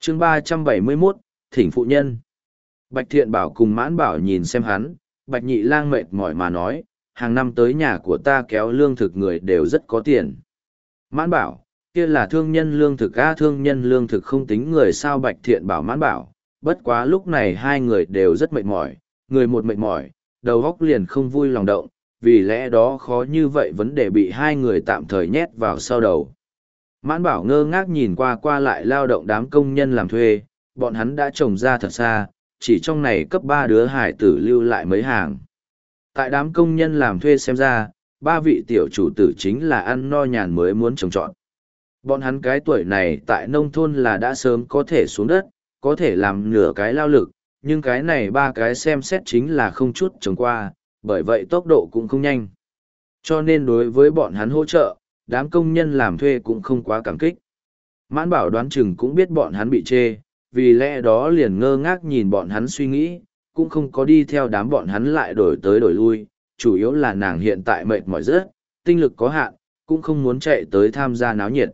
chương 371, Thỉnh phụ nhân. Bạch Thiện Bảo cùng Mãn Bảo nhìn xem hắn, Bạch Nhị Lang mệt mỏi mà nói, hàng năm tới nhà của ta kéo lương thực người đều rất có tiền. Mãn Bảo, kia là thương nhân lương thực a, thương nhân lương thực không tính người sao? Bạch Thiện Bảo Mãn Bảo, bất quá lúc này hai người đều rất mệt mỏi, người một mệt mỏi, đầu óc liền không vui lòng động, vì lẽ đó khó như vậy vấn đề bị hai người tạm thời nhét vào sau đầu. Mãn Bảo ngơ ngác nhìn qua lại lao động đám công nhân làm thuê, bọn hắn đã trồng ra thật xa, chỉ trong này cấp 3 đứa hải tử lưu lại mấy hàng. Tại đám công nhân làm thuê xem ra, ba vị tiểu chủ tử chính là ăn no nhàn mới muốn trồng trọt. Bọn hắn cái tuổi này tại nông thôn là đã sớm có thể xuống đất, có thể làm nửa cái lao lực, nhưng cái này ba cái xem xét chính là không chút trồng qua, bởi vậy tốc độ cũng không nhanh. Cho nên đối với bọn hắn hỗ trợ, đám công nhân làm thuê cũng không quá cảm kích. Mãn Bảo đoán chừng cũng biết bọn hắn bị chê, vì lẽ đó liền ngơ ngác nhìn bọn hắn suy nghĩ, cũng không có đi theo đám bọn hắn lại đổi tới đổi lui, chủ yếu là nàng hiện tại mệt mỏi rất, tinh lực có hạn, cũng không muốn chạy tới tham gia náo nhiệt.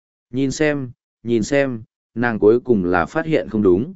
Nhìn xem, nàng cuối cùng là phát hiện không đúng.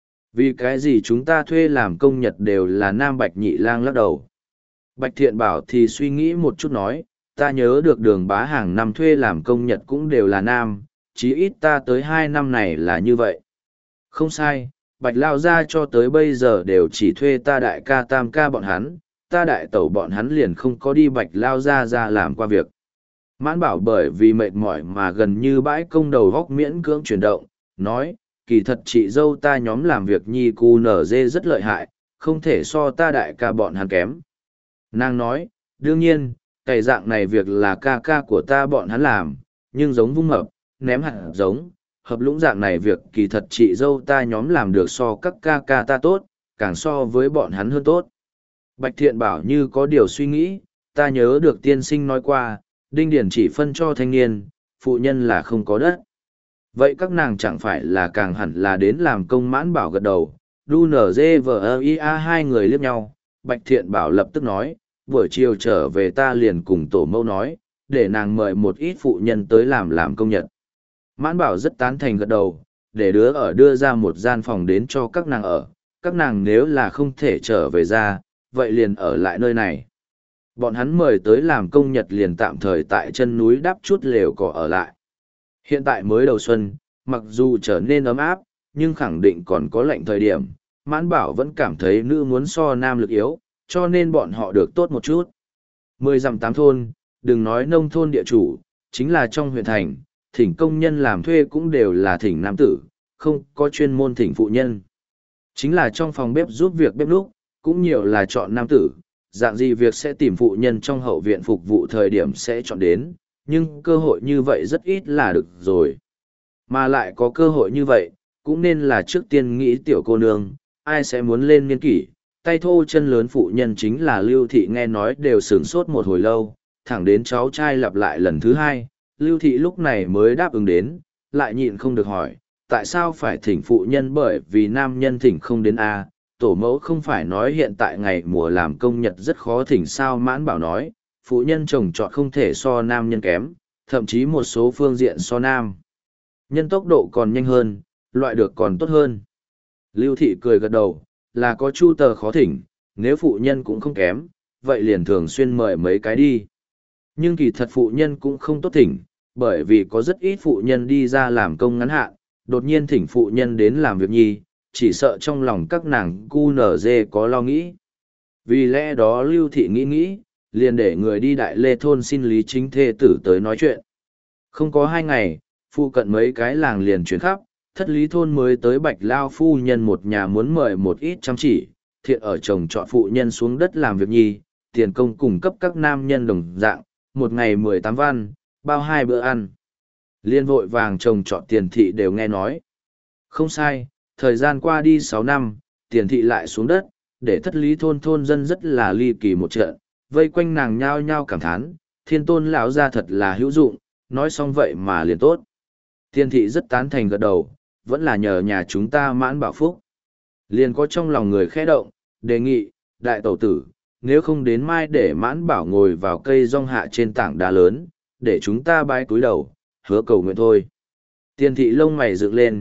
Vì cái gì chúng ta thuê làm công nhật đều là nam? Bạch Nhị Lang lắc đầu. Bạch Thiện Bảo thì suy nghĩ một chút nói, ta nhớ được Đường Bá hàng năm thuê làm công nhật cũng đều là nam, chí ít ta tới 2 năm này là như vậy. Không sai, Bạch Lao gia cho tới bây giờ đều chỉ thuê ta đại ca tam ca bọn hắn, ta đại tẩu bọn hắn liền không có đi Bạch Lao gia ra làm qua việc. Mãn Bảo bởi vì mệt mỏi mà gần như bãi công đầu góc miễn cưỡng chuyển động, nói, kỳ thật chị dâu ta nhóm làm việc nhi cu nở dê rất lợi hại, không thể so ta đại ca bọn hắn kém. Nàng nói, đương nhiên, cái dạng này việc là ca ca của ta bọn hắn làm, nhưng giống vung mập, ném hạt giống, hợp lũng dạng này việc kỳ thật chị dâu ta nhóm làm được so các ca ca ta tốt, càng so với bọn hắn hơn tốt. Bạch Thiện Bảo như có điều suy nghĩ, ta nhớ được tiên sinh nói qua, đinh điển chỉ phân cho thanh niên, phụ nhân là không có đất. Vậy các nàng chẳng phải là càng hẳn là đến làm công? Mãn Bảo gật đầu, đu nở dê vờ ia hai người liếc nhau, Bạch Thiện Bảo lập tức nói, buổi chiều trở về ta liền cùng tổ mẫu nói, để nàng mời một ít phụ nhân tới làm công nhật. Mãn Bảo rất tán thành gật đầu, để đứa ở đưa ra một gian phòng đến cho các nàng ở, các nàng nếu là không thể trở về ra, vậy liền ở lại nơi này. Bọn hắn mời tới làm công nhật liền tạm thời tại chân núi đắp chút lều cỏ ở lại. Hiện tại mới đầu xuân, mặc dù trở nên ấm áp, nhưng khẳng định còn có lạnh thời điểm, Mãn Bảo vẫn cảm thấy nữ muốn so nam lực yếu, cho nên bọn họ được tốt một chút. 10 dặm 8 thôn, đừng nói nông thôn địa chủ, chính là trong huyện thành, thỉnh công nhân làm thuê cũng đều là thỉnh nam tử, không có chuyên môn thỉnh phụ nhân. Chính là trong phòng bếp giúp việc bếp núc, cũng nhiều là chọn nam tử, dạng gì việc sẽ tìm phụ nhân trong hậu viện phục vụ thời điểm sẽ chọn đến, nhưng cơ hội như vậy rất ít là được rồi. Mà lại có cơ hội như vậy, cũng nên là trước tiên nghĩ tiểu cô nương, ai sẽ muốn lên niên kỷ, tay thô chân lớn phụ nhân chính là Lưu Thị. Nghe nói đều sửng sốt một hồi lâu, thẳng đến cháu trai lặp lại lần thứ 2, Lưu Thị lúc này mới đáp ứng đến, lại nhịn không được hỏi, tại sao phải thỉnh phụ nhân? Bởi vì nam nhân thỉnh không đến a, tổ mẫu không phải nói hiện tại ngày mùa làm công nhật rất khó thỉnh sao? Mãn Bảo nói, phụ nhân trồng trọt không thể so nam nhân kém, thậm chí một số phương diện so nam nhân tốc độ còn nhanh hơn, loại được còn tốt hơn. Lưu Thị cười gật đầu, là có chu tờ khó thỉnh, nếu phụ nhân cũng không kém, vậy liền thường xuyên mời mấy cái đi. Nhưng kỳ thật phụ nhân cũng không tốt thỉnh, bởi vì có rất ít phụ nhân đi ra làm công ngắn hạn, đột nhiên thỉnh phụ nhân đến làm việc nhi, chỉ sợ trong lòng các nàng cu nở dê có lo nghĩ. Vì lẽ đó Lưu Thị nghĩ, liền để người đi Đại Lê thôn xin Lý Chính thê tử tới nói chuyện. Không có 2 ngày, phụ cận mấy cái làng liền chuyển khắp, thất lý thôn mới tới Bạch Lao phu nhân một nhà muốn mời một ít chăm chỉ, thiện ở chồng chọn phụ nhân xuống đất làm việc nhi, tiền công cung cấp các nam nhân đồng dạng, một ngày 18 văn, bao 2 bữa ăn. Liên vội vàng chồng chọn Tiền Thị đều nghe nói. Không sai, thời gian qua đi 6 năm, Tiền Thị lại xuống đất, để thất lý thôn dân rất là ly kỳ một trận, vây quanh nàng nhao nhao cảm thán, Thiên Tôn lão ra thật là hữu dụng, nói xong vậy mà liền tốt. Tiền Thị rất tán thành gật đầu, vẫn là nhờ nhà chúng ta Mãn Bảo phúc. Liền có trong lòng người khẽ động, đề nghị, đại tẩu tử, nếu không đến mai để Mãn Bảo ngồi vào cây rong hạ trên tảng đá lớn, để chúng ta bái cúi đầu, hứa cầu nguyện thôi. Tiền Thị lông mày dựng lên,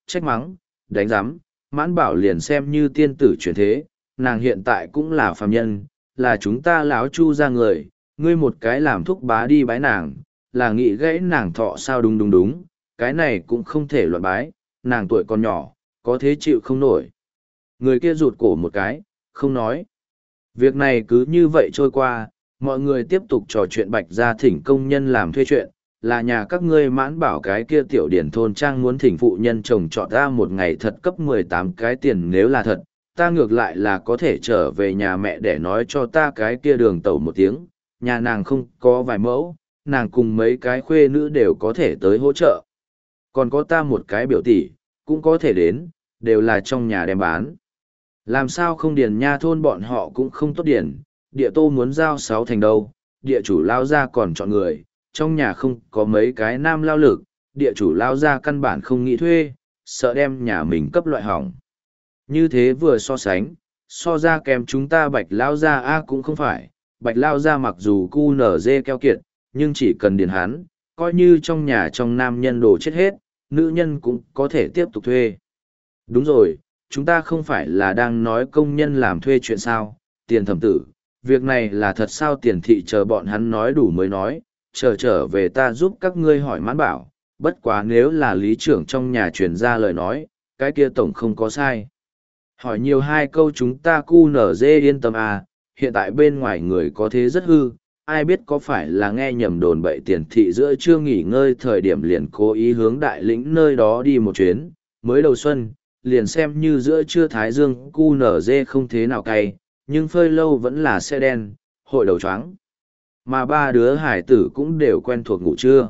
trách mắng, đánh giám, mãn bảo liền xem như tiên tử chuyển thế, nàng hiện tại cũng là phàm nhân, là chúng ta láo chu ra người, ngươi một cái làm thúc bá đi bái nàng, là nghĩ gãy nàng thọ sao đúng đúng đúng, cái này cũng không thể loạn bái, nàng tuổi còn nhỏ, có thế chịu không nổi. Người kia rụt cổ một cái, không nói. Việc này cứ như vậy trôi qua, mọi người tiếp tục trò chuyện Bạch gia thỉnh công nhân làm thuê chuyện, là nhà các ngươi mãn bảo cái kia tiểu điển thôn trang muốn thỉnh phụ nhân chồng chọn ra một ngày thật cấp 18 cái tiền nếu là thật, ta ngược lại là có thể trở về nhà mẹ để nói cho ta cái kia đường tẩu một tiếng, nhà nàng không có vài mẫu, nàng cùng mấy cái khuê nữ đều có thể tới hỗ trợ. Còn có ta một cái biểu tỷ, cũng có thể đến, đều là trong nhà đem bán. Làm sao không điền nha thôn bọn họ cũng không tốt điền, địa tô muốn giao 6 thành đâu, địa chủ lao ra còn chọn người, trong nhà không có mấy cái nam lao lực, địa chủ lao ra căn bản không nghĩ thuê, sợ đem nhà mình cấp loại hỏng. Như thế vừa so sánh, so ra kèm chúng ta bạch lao ra a cũng không phải, bạch lao ra mặc dù cu nở dê keo kiệt, nhưng chỉ cần điền hắn, coi như trong nhà trong nam nhân đồ chết hết, nữ nhân cũng có thể tiếp tục thuê. Đúng rồi, chúng ta không phải là đang nói công nhân làm thuê chuyện sao, tiền thẩm tử, việc này là thật sao tiền thị chờ bọn hắn nói đủ mới nói, trở về ta giúp các ngươi hỏi mãn bảo, bất quá nếu là lý trưởng trong nhà truyền ra lời nói, cái kia tổng không có sai. Hỏi nhiều hai câu chúng ta cu nở dê yên tâm à, hiện tại bên ngoài người có thế rất hư, ai biết có phải là nghe nhầm đồn bậy tiền thị giữa chưa nghỉ ngơi thời điểm liền cố ý hướng đại lĩnh nơi đó đi một chuyến, mới đầu xuân, liền xem như giữa trưa thái dương cu nở dê không thế nào cay, nhưng phơi lâu vẫn là xe đen, hội đầu choáng. Mà ba đứa hải tử cũng đều quen thuộc ngủ trưa.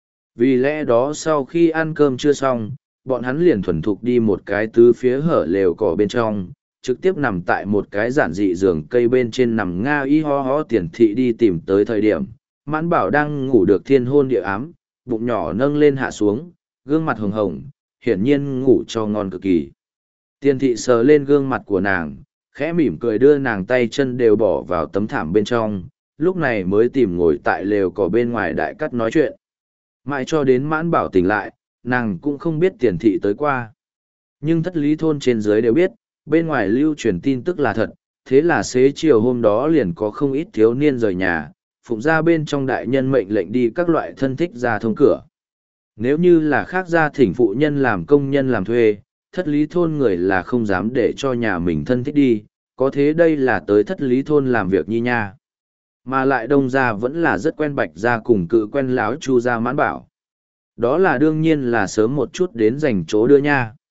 Vì lẽ đó sau khi ăn cơm chưa xong, bọn hắn liền thuần thục đi một cái tứ phía hở lều cỏ bên trong, trực tiếp nằm tại một cái giản dị giường cây bên trên nằm nga y ho ho tiền thị đi tìm tới thời điểm. Mãn bảo đang ngủ được thiên hôn địa ám, bụng nhỏ nâng lên hạ xuống, gương mặt hồng hồng, hiển nhiên ngủ cho ngon cực kỳ. Tiền thị sờ lên gương mặt của nàng, khẽ mỉm cười đưa nàng tay chân đều bỏ vào tấm thảm bên trong, lúc này mới tìm ngồi tại lều cỏ bên ngoài đại cắt nói chuyện. Mãi cho đến mãn bảo tỉnh lại, nàng cũng không biết tiền thị tới qua. Nhưng thất lý thôn trên dưới đều biết, bên ngoài lưu truyền tin tức là thật, thế là xế chiều hôm đó liền có không ít thiếu niên rời nhà, phụng ra bên trong đại nhân mệnh lệnh đi các loại thân thích ra thông cửa. Nếu như là khác gia thỉnh phụ nhân làm công nhân làm thuê, thất lý thôn người là không dám để cho nhà mình thân thích đi, có thế đây là tới thất lý thôn làm việc nhi nha. Mà lại đông gia vẫn là rất quen bạch gia cùng cự quen láo chu gia mãn bảo. Đó là đương nhiên là sớm một chút đến dành chỗ đưa nha.